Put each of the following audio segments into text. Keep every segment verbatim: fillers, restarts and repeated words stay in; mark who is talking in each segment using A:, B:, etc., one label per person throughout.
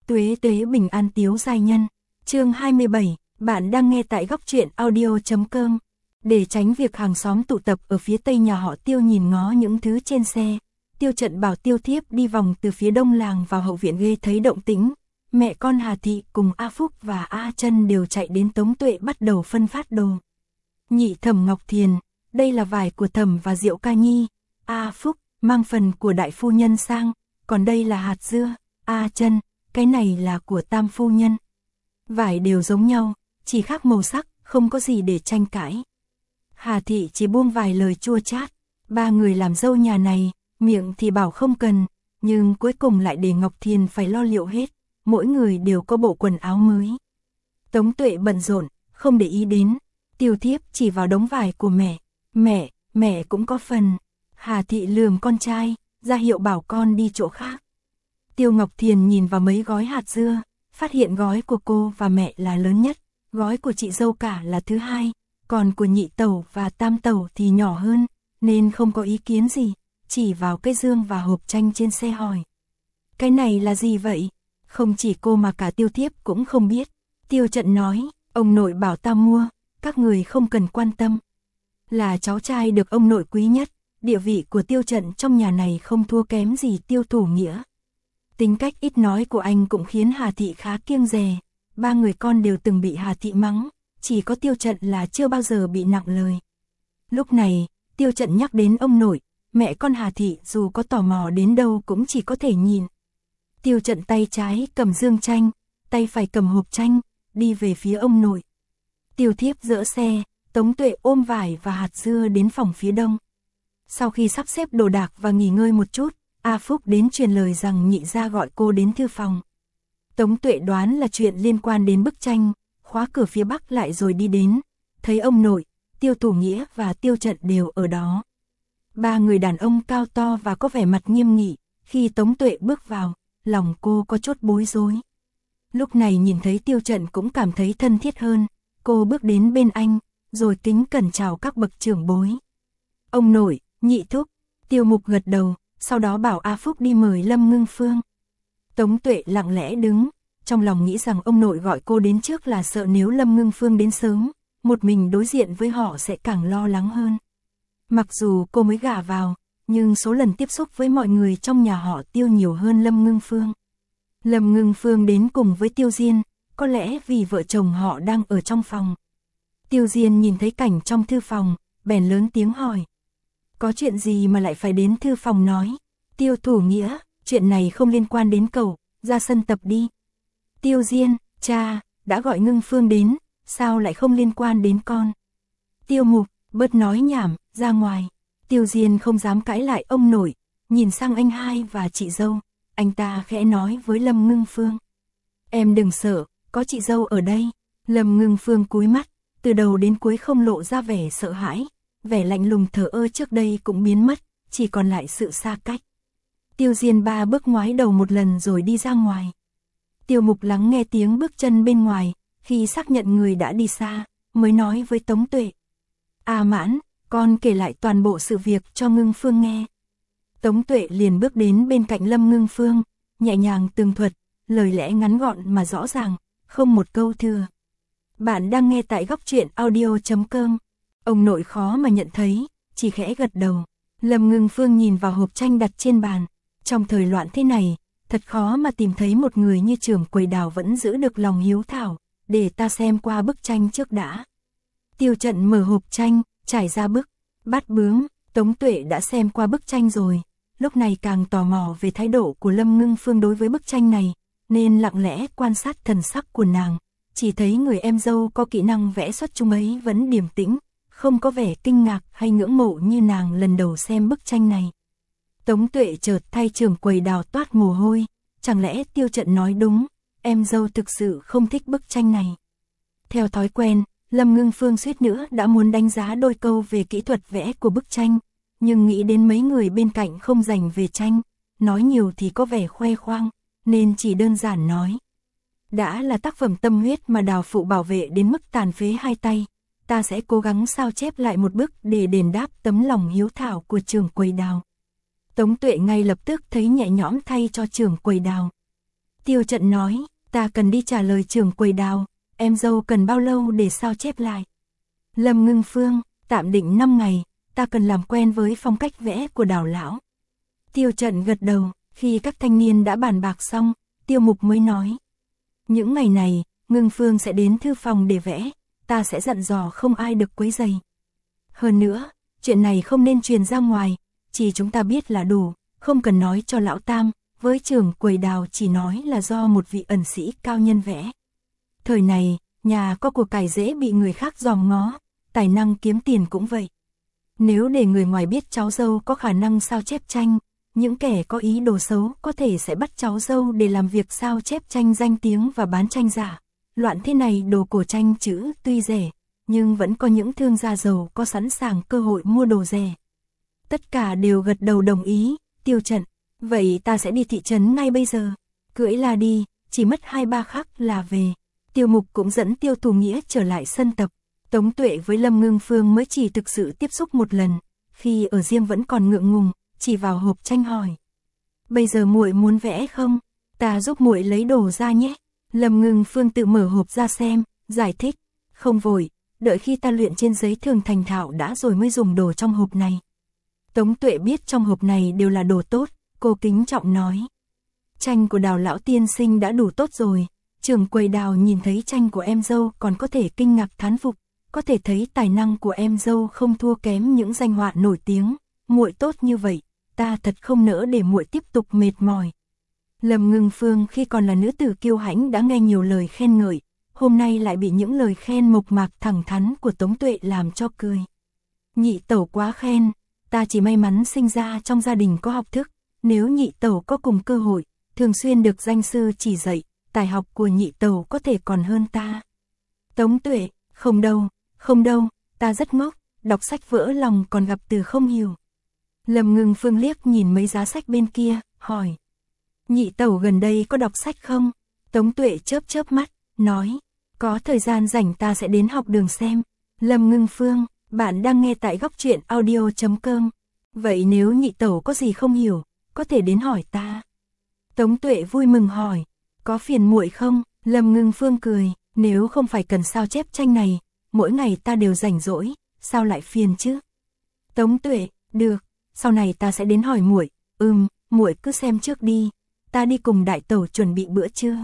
A: Tuế tuế bình an tiếu giai nhân. Chương hai mươi bảy, bạn đang nghe tại góc truyện audio chấm com. Để tránh việc hàng xóm tụ tập ở phía tây nhà họ Tiêu nhìn ngó những thứ trên xe, Tiêu Trận bảo Tiêu Thiếp đi vòng từ phía đông làng vào hậu viện ghê thấy động tĩnh. Mẹ con Hà Thị cùng A Phúc và A Trân đều chạy đến Tống Tuệ bắt đầu phân phát đồ. Nhị Thẩm Ngọc Thiền, đây là vải của Thẩm và Diệu Ca Nhi. A Phúc, mang phần của đại phu nhân sang, còn đây là hạt dưa. A Trân, cái này là của tam phu nhân. Vải đều giống nhau, chỉ khác màu sắc, không có gì để tranh cãi. Hà Thị chỉ buông vài lời chua chát. Ba người làm dâu nhà này, miệng thì bảo không cần, nhưng cuối cùng lại để Ngọc Thiền phải lo liệu hết. Mỗi người đều có bộ quần áo mới. Tống Tuệ bận rộn, không để ý đến. Tiêu Thiếp chỉ vào đống vải của mẹ. Mẹ, mẹ cũng có phần. Hà Thị lườm con trai, ra hiệu bảo con đi chỗ khác. Tiêu Ngọc Thiền nhìn vào mấy gói hạt dưa, phát hiện gói của cô và mẹ là lớn nhất, gói của chị dâu cả là thứ hai, còn của nhị tẩu và tam tẩu thì nhỏ hơn, nên không có ý kiến gì, chỉ vào cái dương và hộp tranh trên xe hỏi. Cái này là gì vậy? Không chỉ cô mà cả Tiêu Thiếp cũng không biết. Tiêu Trận nói, ông nội bảo ta mua, các người không cần quan tâm. Là cháu trai được ông nội quý nhất, địa vị của Tiêu Trận trong nhà này không thua kém gì Tiêu Thủ Nghĩa. Tính cách ít nói của anh cũng khiến Hà Thị khá kiêng dè, ba người con đều từng bị Hà Thị mắng, chỉ có Tiêu Trận là chưa bao giờ bị nặng lời. Lúc này, Tiêu Trận nhắc đến ông nội, mẹ con Hà Thị dù có tò mò đến đâu cũng chỉ có thể nhìn. Tiêu Trận tay trái cầm dương tranh, tay phải cầm hộp tranh, đi về phía ông nội. Tiêu Thiếp dỡ xe, Tống Tuệ ôm vải và hạt dưa đến phòng phía đông. Sau khi sắp xếp đồ đạc và nghỉ ngơi một chút, A Phúc đến truyền lời rằng nhị gia gọi cô đến thư phòng. Tống Tuệ đoán là chuyện liên quan đến bức tranh, khóa cửa phía bắc lại rồi đi đến, thấy ông nội, Tiêu Thủ Nghĩa và Tiêu Trận đều ở đó. Ba người đàn ông cao to và có vẻ mặt nghiêm nghị, khi Tống Tuệ bước vào, lòng cô có chút bối rối. Lúc này nhìn thấy Tiêu Trận cũng cảm thấy thân thiết hơn, cô bước đến bên anh, rồi kính cẩn chào các bậc trưởng bối. Ông nội, nhị thúc. Tiêu Mục gật đầu, sau đó bảo A Phúc đi mời Lâm Ngưng Phương. Tống Tuệ lặng lẽ đứng, trong lòng nghĩ rằng ông nội gọi cô đến trước là sợ nếu Lâm Ngưng Phương đến sớm, một mình đối diện với họ sẽ càng lo lắng hơn. Mặc dù cô mới gả vào, nhưng số lần tiếp xúc với mọi người trong nhà họ Tiêu nhiều hơn Lâm Ngưng Phương. Lâm Ngưng Phương đến cùng với Tiêu Diên, có lẽ vì vợ chồng họ đang ở trong phòng. Tiêu Diên nhìn thấy cảnh trong thư phòng, bèn lớn tiếng hỏi. Có chuyện gì mà lại phải đến thư phòng nói? Tiêu Thủ Nghĩa, chuyện này không liên quan đến cậu, ra sân tập đi. Tiêu Diên, cha, đã gọi Ngưng Phương đến, sao lại không liên quan đến con? Tiêu Mục, bớt nói nhảm, ra ngoài. Tiêu Diên không dám cãi lại ông nội, nhìn sang anh hai và chị dâu, anh ta khẽ nói với Lâm Ngưng Phương. Em đừng sợ, có chị dâu ở đây. Lâm Ngưng Phương cúi mắt, từ đầu đến cuối không lộ ra vẻ sợ hãi, vẻ lạnh lùng thờ ơ trước đây cũng biến mất, chỉ còn lại sự xa cách. Tiêu Diên ba bước ngoái đầu một lần rồi đi ra ngoài. Tiêu Mục lắng nghe tiếng bước chân bên ngoài, khi xác nhận người đã đi xa, mới nói với Tống Tuệ. A Mãn, con kể lại toàn bộ sự việc cho Ngưng Phương nghe. Tống Tuệ liền bước đến bên cạnh Lâm Ngưng Phương, nhẹ nhàng tường thuật, lời lẽ ngắn gọn mà rõ ràng, không một câu thừa. Bạn đang nghe tại góc truyện audio chấm com. Ông nội khó mà nhận thấy, chỉ khẽ gật đầu. Lâm Ngưng Phương nhìn vào hộp tranh đặt trên bàn. Trong thời loạn thế này, thật khó mà tìm thấy một người như Trưởng Quầy Đào vẫn giữ được lòng hiếu thảo, để ta xem qua bức tranh trước đã. Tiêu Trận mở hộp tranh, trải ra bức bát bướm. Tống Tuệ đã xem qua bức tranh rồi, lúc này càng tò mò về thái độ của Lâm Ngưng Phương đối với bức tranh này, nên lặng lẽ quan sát thần sắc của nàng. Chỉ thấy người em dâu có kỹ năng vẽ xuất chúng ấy vẫn điềm tĩnh, không có vẻ kinh ngạc hay ngưỡng mộ như nàng lần đầu xem bức tranh này. Tống Tuệ chợt thay Trưởng Quầy Đào toát mồ hôi, chẳng lẽ Tiêu Trận nói đúng, em dâu thực sự không thích bức tranh này. Theo thói quen, Lâm Ngưng Phương suýt nữa đã muốn đánh giá đôi câu về kỹ thuật vẽ của bức tranh, nhưng nghĩ đến mấy người bên cạnh không dành về tranh, nói nhiều thì có vẻ khoe khoang, nên chỉ đơn giản nói. Đã là tác phẩm tâm huyết mà Đào phụ bảo vệ đến mức tàn phế hai tay, ta sẽ cố gắng sao chép lại một bức để đền đáp tấm lòng hiếu thảo của Trưởng Quầy Đào. Tống Tuệ ngay lập tức thấy nhẹ nhõm thay cho Trưởng Quầy Đào. Tiêu Trận nói, ta cần đi trả lời trưởng quầy Đào, em dâu cần bao lâu để sao chép lại? Lâm Ngưng Phương, tạm định năm ngày, ta cần làm quen với phong cách vẽ của Đào lão. Tiêu Trận gật đầu, khi các thanh niên đã bàn bạc xong, Tiêu Mục mới nói. Những ngày này, Ngưng Phương sẽ đến thư phòng để vẽ, ta sẽ dặn dò không ai được quấy rầy. Hơn nữa, chuyện này không nên truyền ra ngoài, chỉ chúng ta biết là đủ, không cần nói cho lão Tam, với trưởng quầy Đào chỉ nói là do một vị ẩn sĩ cao nhân vẽ. Thời này, nhà có của cải dễ bị người khác dòm ngó, tài năng kiếm tiền cũng vậy. Nếu để người ngoài biết cháu dâu có khả năng sao chép tranh, những kẻ có ý đồ xấu có thể sẽ bắt cháu dâu để làm việc sao chép tranh danh tiếng và bán tranh giả. Loạn thế này đồ cổ tranh chữ tuy rẻ, nhưng vẫn có những thương gia giàu có sẵn sàng cơ hội mua đồ rẻ. Tất cả đều gật đầu đồng ý. Tiêu Trận, vậy ta sẽ đi thị trấn ngay bây giờ. Cưỡi là đi, chỉ mất hai ba khắc là về. Tiêu Mục cũng dẫn Tiêu Thủ Nghĩa trở lại sân tập. Tống Tuệ với Lâm Ngưng Phương mới chỉ thực sự tiếp xúc một lần, khi ở riêng vẫn còn ngượng ngùng, chỉ vào hộp tranh hỏi. Bây giờ muội muốn vẽ không? Ta giúp muội lấy đồ ra nhé. Lâm Ngưng Phương tự mở hộp ra xem, giải thích. Không vội, đợi khi ta luyện trên giấy thường thành thạo đã rồi mới dùng đồ trong hộp này. Tống Tuệ biết trong hộp này đều là đồ tốt, cô kính trọng nói. Tranh của Đào lão tiên sinh đã đủ tốt rồi. Trưởng quầy Đào nhìn thấy tranh của em dâu còn có thể kinh ngạc thán phục, có thể thấy tài năng của em dâu không thua kém những danh họa nổi tiếng. Muội tốt như vậy, ta thật không nỡ để muội tiếp tục mệt mỏi. Lâm Ngưng Phương khi còn là nữ tử kiêu hãnh đã nghe nhiều lời khen ngợi, hôm nay lại bị những lời khen mộc mạc thẳng thắn của Tống Tuệ làm cho cười. Nhị tẩu quá khen, ta chỉ may mắn sinh ra trong gia đình có học thức, nếu nhị tẩu có cùng cơ hội, thường xuyên được danh sư chỉ dạy, tài học của nhị tẩu có thể còn hơn ta. Tống Tuệ, không đâu, không đâu, ta rất ngốc, đọc sách vỡ lòng còn gặp từ không hiểu. Lâm Ngưng Phương liếc nhìn mấy giá sách bên kia, hỏi. Nhị tẩu gần đây có đọc sách không? Tống Tuệ chớp chớp mắt, nói. Có thời gian rảnh ta sẽ đến học đường xem. Lâm Ngưng Phương, bạn đang nghe tại góc truyện audio chấm com. Vậy nếu nhị tẩu có gì không hiểu, có thể đến hỏi ta. Tống Tuệ vui mừng hỏi. Có phiền muội không? Lâm Ngưng Phương cười. Nếu không phải cần sao chép tranh này, mỗi ngày ta đều rảnh rỗi, sao lại phiền chứ? Tống Tuệ, được, sau này ta sẽ đến hỏi muội. Ừm, muội cứ xem trước đi. Ta đi cùng đại tẩu chuẩn bị bữa trưa.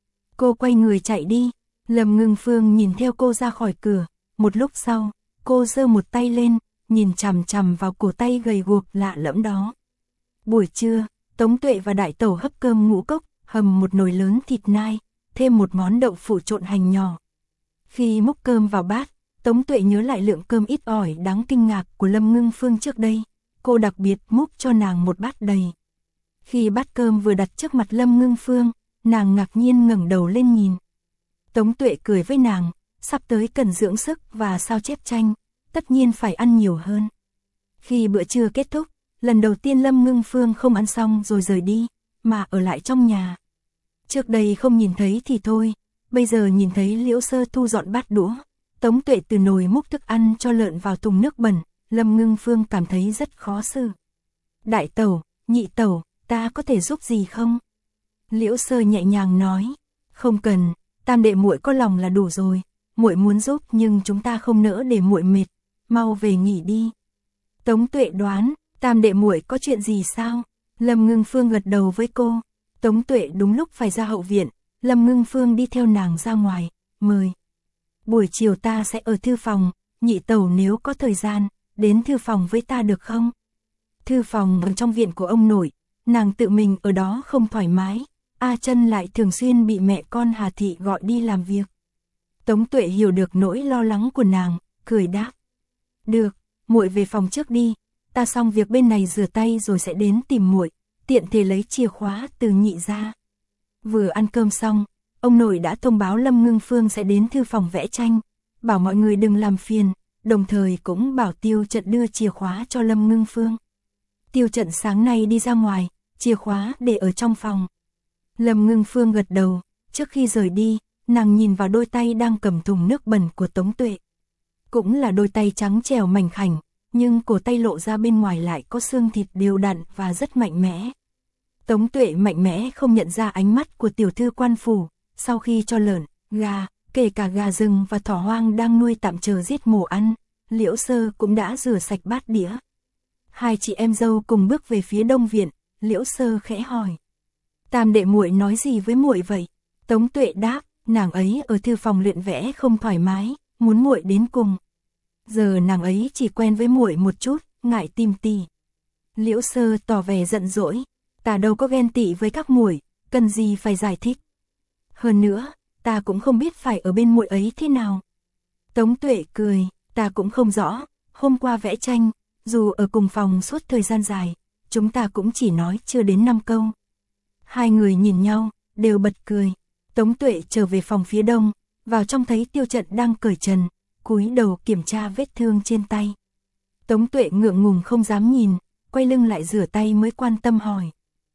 A: Cô quay người chạy đi. Lâm Ngưng Phương nhìn theo cô ra khỏi cửa. Một lúc sau, cô giơ một tay lên, nhìn chằm chằm vào cổ tay gầy guộc lạ lẫm đó. Buổi trưa, Tống Tuệ và đại tẩu hấp cơm ngũ cốc, hầm một nồi lớn thịt nai, thêm một món đậu phụ trộn hành nhỏ. Khi múc cơm vào bát, Tống Tuệ nhớ lại lượng cơm ít ỏi đáng kinh ngạc của Lâm Ngưng Phương trước đây. Cô đặc biệt múc cho nàng một bát đầy. Khi bát cơm vừa đặt trước mặt Lâm Ngưng Phương, nàng ngạc nhiên ngẩng đầu lên nhìn. Tống Tuệ cười với nàng, sắp tới cần dưỡng sức và sao chép tranh, tất nhiên phải ăn nhiều hơn. Khi bữa trưa kết thúc, lần đầu tiên Lâm Ngưng Phương không ăn xong rồi rời đi, mà ở lại trong nhà. Trước đây không nhìn thấy thì thôi, bây giờ nhìn thấy Liễu Sơ thu dọn bát đũa, Tống Tuệ từ nồi múc thức ăn cho lợn vào thùng nước bẩn, Lâm Ngưng Phương cảm thấy rất khó xử. Đại tẩu, nhị tẩu, ta có thể giúp gì không? Liễu Sơ nhẹ nhàng nói, không cần, tam đệ muội có lòng là đủ rồi, muội muốn giúp nhưng chúng ta không nỡ để muội mệt, mau về nghỉ đi. Tống Tuệ đoán, tam đệ muội có chuyện gì sao? Lâm Ngưng Phương gật đầu với cô. Tống Tuệ đúng lúc phải ra hậu viện, Lâm Ngưng Phương đi theo nàng ra ngoài, mời. Buổi chiều ta sẽ ở thư phòng, nhị tẩu nếu có thời gian, đến thư phòng với ta được không? Thư phòng ở trong viện của ông nội, nàng tự mình ở đó không thoải mái, A Chân lại thường xuyên bị mẹ con Hà Thị gọi đi làm việc. Tống Tuệ hiểu được nỗi lo lắng của nàng, cười đáp. Được, muội về phòng trước đi, ta xong việc bên này rửa tay rồi sẽ đến tìm muội, tiện thể lấy chìa khóa từ nhị ra. Vừa ăn cơm xong, ông nội đã thông báo Lâm Ngưng Phương sẽ đến thư phòng vẽ tranh, bảo mọi người đừng làm phiền, đồng thời cũng bảo Tiêu Trận đưa chìa khóa cho Lâm Ngưng Phương. Tiêu Trận sáng nay đi ra ngoài, chìa khóa để ở trong phòng. Lâm Ngưng Phương gật đầu, trước khi rời đi, nàng nhìn vào đôi tay đang cầm thùng nước bẩn của Tống Tuệ. Cũng là đôi tay trắng trẻo mảnh khảnh, nhưng cổ tay lộ ra bên ngoài lại có xương thịt đều đặn và rất mạnh mẽ. Tống Tuệ mạnh mẽ không nhận ra ánh mắt của tiểu thư quan phủ, sau khi cho lợn, gà, kể cả gà rừng và thỏ hoang đang nuôi tạm chờ giết mổ ăn, Liễu Sơ cũng đã rửa sạch bát đĩa. Hai chị em dâu cùng bước về phía đông viện, Liễu Sơ khẽ hỏi. Tam đệ muội nói gì với muội vậy? Tống Tuệ đáp, nàng ấy ở thư phòng luyện vẽ không thoải mái, muốn muội đến cùng. Giờ nàng ấy chỉ quen với muội một chút, ngại tìm tì. Liễu Sơ tỏ vẻ giận dỗi, ta đâu có ghen tị với các muội, cần gì phải giải thích. Hơn nữa, ta cũng không biết phải ở bên muội ấy thế nào. Tống Tuệ cười, ta cũng không rõ, hôm qua vẽ tranh, dù ở cùng phòng suốt thời gian dài, chúng ta cũng chỉ nói chưa đến năm câu. Hai người nhìn nhau, đều bật cười. Tống Tuệ trở về phòng phía đông, vào trong thấy Tiêu Trận đang cởi trần, cúi đầu kiểm tra vết thương trên tay. Tống Tuệ ngượng ngùng không dám nhìn, quay lưng lại rửa tay mới quan tâm hỏi.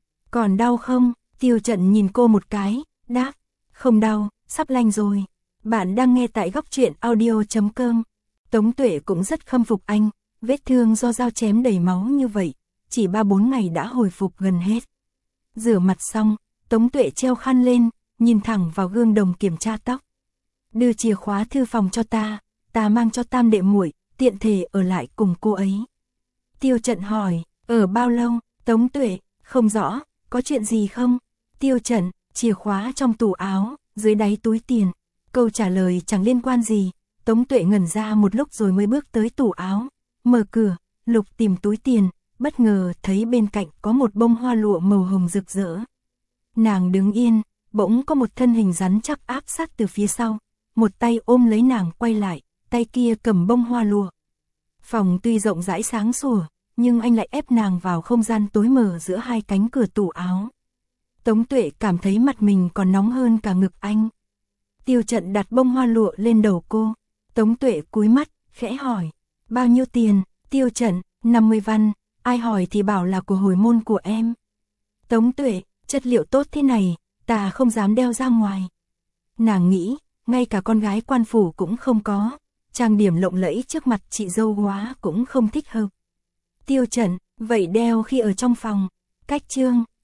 A: Còn đau không? Tiêu Trận nhìn cô một cái, đáp, không đau, sắp lành rồi. Bạn đang nghe tại góc truyện audio chấm com. Tống Tuệ cũng rất khâm phục anh, vết thương do dao chém đầy máu như vậy, chỉ ba bốn ngày đã hồi phục gần hết. Rửa mặt xong, Tống Tuệ treo khăn lên, nhìn thẳng vào gương đồng kiểm tra tóc. Đưa chìa khóa thư phòng cho ta, ta mang cho tam đệ muội, tiện thể ở lại cùng cô ấy. Tiêu Trận hỏi, ở bao lâu? Tống Tuệ, không rõ, có chuyện gì không? Tiêu Trận, chìa khóa trong tủ áo, dưới đáy túi tiền. Câu trả lời chẳng liên quan gì. Tống Tuệ ngẩn ra một lúc rồi mới bước tới tủ áo, mở cửa, lục tìm túi tiền, bất ngờ thấy bên cạnh có một bông hoa lụa màu hồng rực rỡ. Nàng đứng yên, bỗng có một thân hình rắn chắc áp sát từ phía sau, một tay ôm lấy nàng quay lại, tay kia cầm bông hoa lụa. Phòng tuy rộng rãi sáng sủa, nhưng anh lại ép nàng vào không gian tối mờ giữa hai cánh cửa tủ áo. Tống Tuệ cảm thấy mặt mình còn nóng hơn cả ngực anh. Tiêu Trận đặt bông hoa lụa lên đầu cô. Tống Tuệ cúi mắt, khẽ hỏi, bao nhiêu tiền? Tiêu Trận, năm mươi văn, ai hỏi thì bảo là của hồi môn của em. Tống Tuệ, chất liệu tốt thế này, ta không dám đeo ra ngoài. Nàng nghĩ, ngay cả con gái quan phủ cũng không có, trang điểm lộng lẫy trước mặt chị dâu quá cũng không thích hợp. Tiêu Trận, vậy đeo khi ở trong phòng. Cách chương